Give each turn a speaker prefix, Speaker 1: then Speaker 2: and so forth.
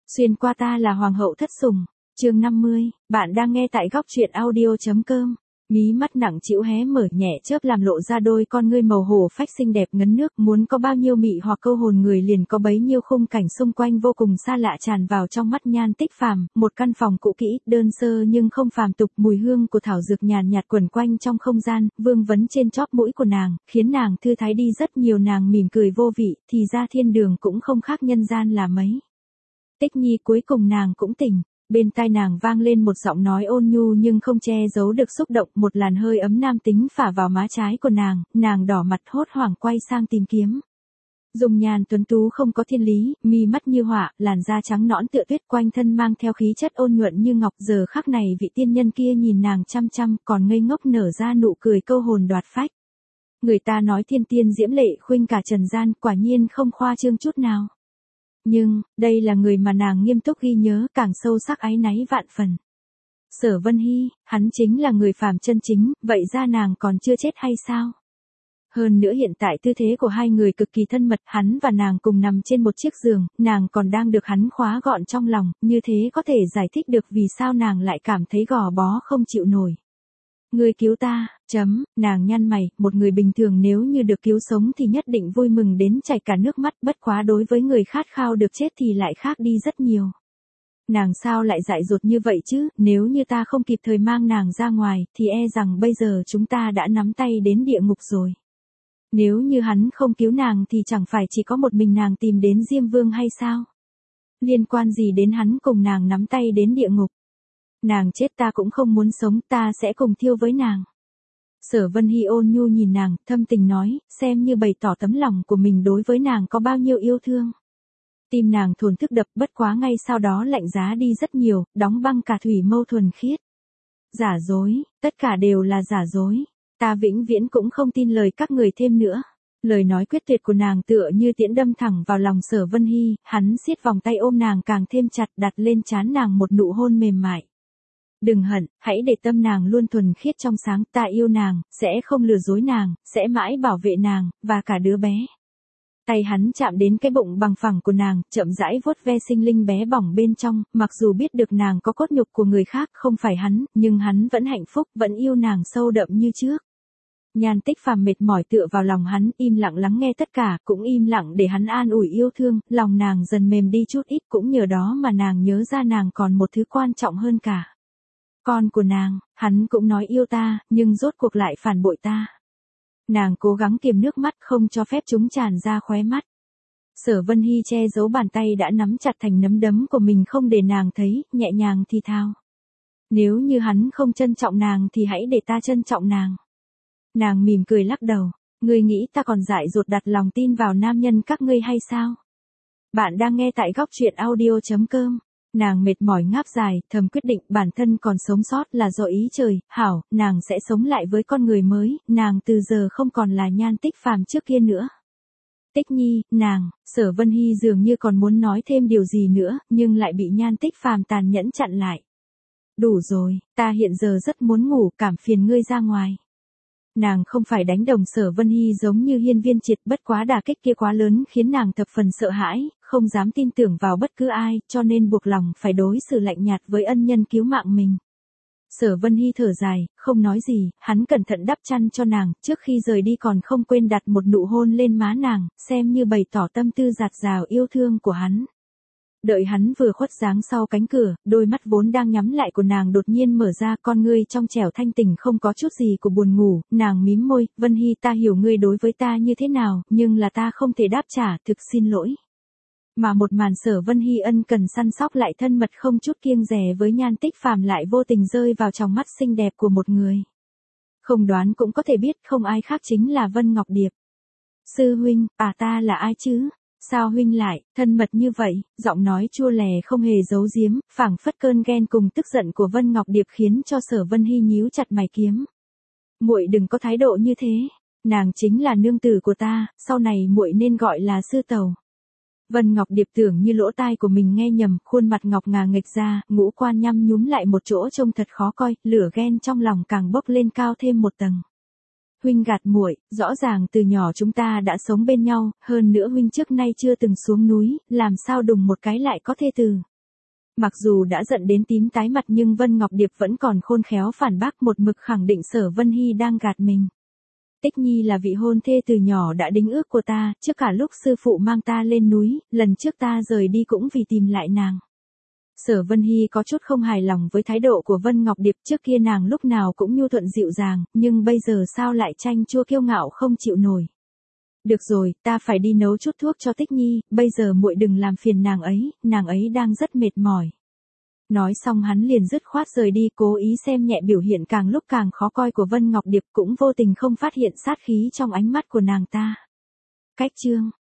Speaker 1: Xuyên qua ta là hoàng hậu thất sủng. Chương 50, bạn đang nghe tại góc truyện audio.com. Mí mắt nặng trĩu hé mở nhẹ chớp làm lộ ra đôi con ngươi màu hổ phách xinh đẹp ngấn nước, muốn có bao nhiêu mị hoặc câu hồn người liền có bấy nhiêu khung cảnh xung quanh vô cùng xa lạ tràn vào trong mắt Nhan Tích Phàm, một căn phòng cũ kỹ, đơn sơ nhưng không phàm tục, mùi hương của thảo dược nhàn nhạt quẩn quanh trong không gian, vương vấn trên chóp mũi của nàng, khiến nàng thư thái đi rất nhiều. Nàng mỉm cười vô vị, thì ra thiên đường cũng không khác nhân gian là mấy. Tích Nhi, cuối cùng nàng cũng tỉnh. Bên tai nàng vang lên một giọng nói ôn nhu nhưng không che giấu được xúc động, một làn hơi ấm nam tính phả vào má trái của nàng đỏ mặt hốt hoảng quay sang tìm kiếm. Dung nhan tuấn tú không có thiên lý, mi mắt như họa, làn da trắng nõn tựa tuyết, quanh thân mang theo khí chất ôn nhuận như ngọc. Giờ khắc này vị tiên nhân kia nhìn nàng chăm chăm, còn ngây ngốc nở ra nụ cười câu hồn đoạt phách. Người ta nói thiên tiên diễm lệ khuynh cả trần gian, quả nhiên không khoa trương chút nào. Nhưng, đây là người mà nàng nghiêm túc ghi nhớ, càng sâu sắc áy náy vạn phần. Sở Vân Hy, hắn chính là người phàm chân chính, vậy ra nàng còn chưa chết hay sao? Hơn nữa hiện tại tư thế của hai người cực kỳ thân mật, hắn và nàng cùng nằm trên một chiếc giường, nàng còn đang được hắn khóa gọn trong lòng, như thế có thể giải thích được vì sao nàng lại cảm thấy gò bó không chịu nổi. Ngươi cứu ta, nàng nhăn mày, một người bình thường nếu như được cứu sống thì nhất định vui mừng đến chảy cả nước mắt, bất quá đối với người khát khao được chết thì lại khác đi rất nhiều. Nàng sao lại dại dột như vậy chứ, nếu như ta không kịp thời mang nàng ra ngoài, thì e rằng bây giờ chúng ta đã nắm tay đến địa ngục rồi. Nếu như hắn không cứu nàng thì chẳng phải chỉ có một mình nàng tìm đến Diêm Vương hay sao? Liên quan gì đến hắn cùng nàng nắm tay đến địa ngục? Nàng chết ta cũng không muốn sống, ta sẽ cùng thiêu với nàng. Sở Vân Hy ôn nhu nhìn nàng, thâm tình nói, xem như bày tỏ tấm lòng của mình đối với nàng có bao nhiêu yêu thương. Tim nàng thổn thức đập, bất quá ngay sau đó lạnh giá đi rất nhiều, đóng băng cả thủy mâu thuần khiết. Giả dối, tất cả đều là giả dối. Ta vĩnh viễn cũng không tin lời các người thêm nữa. Lời nói quyết tuyệt của nàng tựa như tiễn đâm thẳng vào lòng Sở Vân Hy, hắn siết vòng tay ôm nàng càng thêm chặt, đặt lên trán nàng một nụ hôn mềm mại. Đừng hận, hãy để tâm nàng luôn thuần khiết trong sáng, ta yêu nàng, sẽ không lừa dối nàng, sẽ mãi bảo vệ nàng, và cả đứa bé. Tay hắn chạm đến cái bụng bằng phẳng của nàng, chậm rãi vuốt ve sinh linh bé bỏng bên trong, mặc dù biết được nàng có cốt nhục của người khác, không phải hắn, nhưng hắn vẫn hạnh phúc, vẫn yêu nàng sâu đậm như trước. Nhan Tích Phàm mệt mỏi tựa vào lòng hắn, im lặng lắng nghe tất cả, cũng im lặng để hắn an ủi yêu thương, lòng nàng dần mềm đi chút ít, cũng nhờ đó mà nàng nhớ ra nàng còn một thứ quan trọng hơn cả. Con của nàng, hắn cũng nói yêu ta, nhưng rốt cuộc lại phản bội ta. Nàng cố gắng kiềm nước mắt không cho phép chúng tràn ra khóe mắt. Sở Vân Hy che giấu bàn tay đã nắm chặt thành nắm đấm của mình không để nàng thấy, nhẹ nhàng thì thào. Nếu như hắn không trân trọng nàng thì hãy để ta trân trọng nàng. Nàng mỉm cười lắc đầu, ngươi nghĩ ta còn dại dột đặt lòng tin vào nam nhân các ngươi hay sao? Bạn đang nghe tại góc truyện audio.com. Nàng mệt mỏi ngáp dài, thầm quyết định bản thân còn sống sót là do ý trời, hảo, nàng sẽ sống lại với con người mới, nàng từ giờ không còn là Nhan Tích Phàm trước kia nữa. Tích Nhi, nàng, Sở Vân Hy dường như còn muốn nói thêm điều gì nữa, nhưng lại bị Nhan Tích Phàm tàn nhẫn chặn lại. Đủ rồi, ta hiện giờ rất muốn ngủ, cảm phiền ngươi ra ngoài. Nàng không phải đánh đồng Sở Vân Hy giống như Hiên Viên Triệt, bất quá đả kích kia quá lớn khiến nàng thập phần sợ hãi, không dám tin tưởng vào bất cứ ai, cho nên buộc lòng phải đối xử lạnh nhạt với ân nhân cứu mạng mình. Sở Vân Hy thở dài, không nói gì, hắn cẩn thận đắp chăn cho nàng, trước khi rời đi còn không quên đặt một nụ hôn lên má nàng, xem như bày tỏ tâm tư dạt dào yêu thương của hắn. Đợi hắn vừa khuất dáng sau cánh cửa, đôi mắt vốn đang nhắm lại của nàng đột nhiên mở ra, con ngươi trong trẻo thanh tình không có chút gì của buồn ngủ, nàng mím môi, Vân Hy, ta hiểu ngươi đối với ta như thế nào, nhưng là ta không thể đáp trả, thực xin lỗi. Mà một màn Sở Vân Hy ân cần săn sóc lại thân mật không chút kiêng dè với Nhan Tích Phàm lại vô tình rơi vào trong mắt xinh đẹp của một người. Không đoán cũng có thể biết không ai khác chính là Vân Ngọc Điệp. Sư huynh, ta là ai chứ? Sao huynh lại, thân mật như vậy, giọng nói chua lè không hề giấu giếm, phảng phất cơn ghen cùng tức giận của Vân Ngọc Điệp khiến cho Sở Vân Hy nhíu chặt mày kiếm. Muội đừng có thái độ như thế, nàng chính là nương tử của ta, sau này muội nên gọi là sư tẩu. Vân Ngọc Điệp tưởng như lỗ tai của mình nghe nhầm, khuôn mặt ngọc ngà nghệch ra, ngũ quan nhăm nhúm lại một chỗ trông thật khó coi, lửa ghen trong lòng càng bốc lên cao thêm một tầng. Huynh gạt muội, rõ ràng từ nhỏ chúng ta đã sống bên nhau, hơn nữa huynh trước nay chưa từng xuống núi, làm sao đùng một cái lại có thê tử. Mặc dù đã giận đến tím tái mặt nhưng Vân Ngọc Điệp vẫn còn khôn khéo phản bác, một mực khẳng định Sở Vân Hy đang gạt mình. Tích Nhi là vị hôn thê từ nhỏ đã đính ước của ta, trước cả lúc sư phụ mang ta lên núi, lần trước ta rời đi cũng vì tìm lại nàng. Sở Vân Hy có chút không hài lòng với thái độ của Vân Ngọc Điệp, trước kia nàng lúc nào cũng nhu thuận dịu dàng, nhưng bây giờ sao lại chanh chua kiêu ngạo không chịu nổi. Được rồi, ta phải đi nấu chút thuốc cho Tích Nhi, bây giờ muội đừng làm phiền nàng ấy đang rất mệt mỏi. Nói xong hắn liền dứt khoát rời đi, cố ý xem nhẹ biểu hiện càng lúc càng khó coi của Vân Ngọc Điệp, cũng vô tình không phát hiện sát khí trong ánh mắt của nàng ta. Cách chương